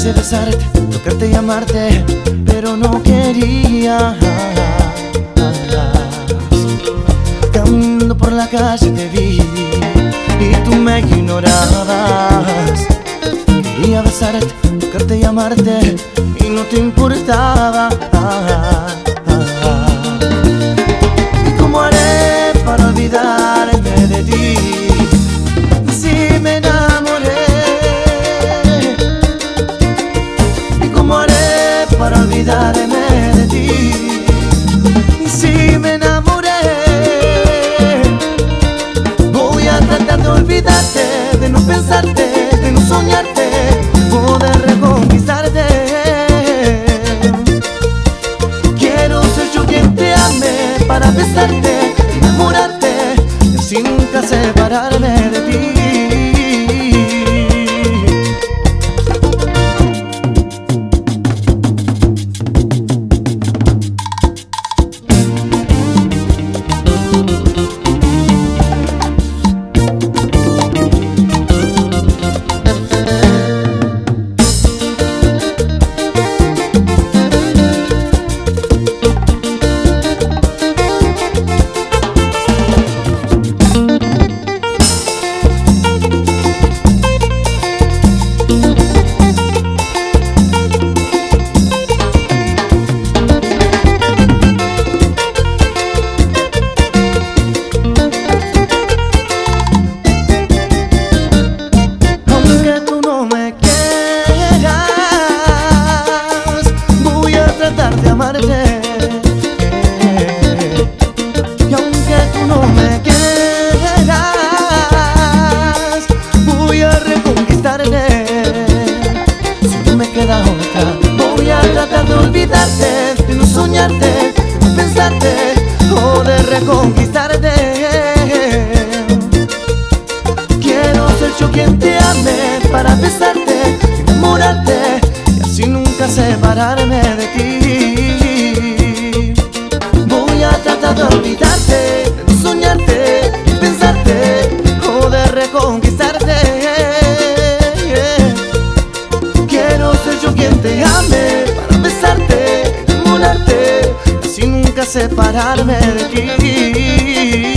Quise besarte, tocarte y amarte, pero no querías. Caminando por la calle te vi y tú me ignorabas. Quería besarte, tocarte y amarte y no te importaba. ¿Y cómo haré para olvidarme de ti? Si me enamoré. ¿Y cómo haré para olvidarme de ti? Si me enamoré. Voy a tratar de olvidarte, de no pensarte, de no soñarte, poder reconquistarte. Quiero ser yo quien te ame para besarte, enamorarte y así nunca separarme de ti. De amarte, y aunque tú no me quieras, voy a reconquistarte. Si no me queda otra, voy a tratar de olvidarte, de no soñarte, de no pensarte o de reconquistarte. Quiero ser yo quien te ame para besarte, enamorarte y así nunca separarme de ti. Voy a tratar de olvidarte, de no soñarte, de pensarte o de reconquistarte. Quiero ser yo quien te ame para besarte, enamorarte y así nunca separarme de ti.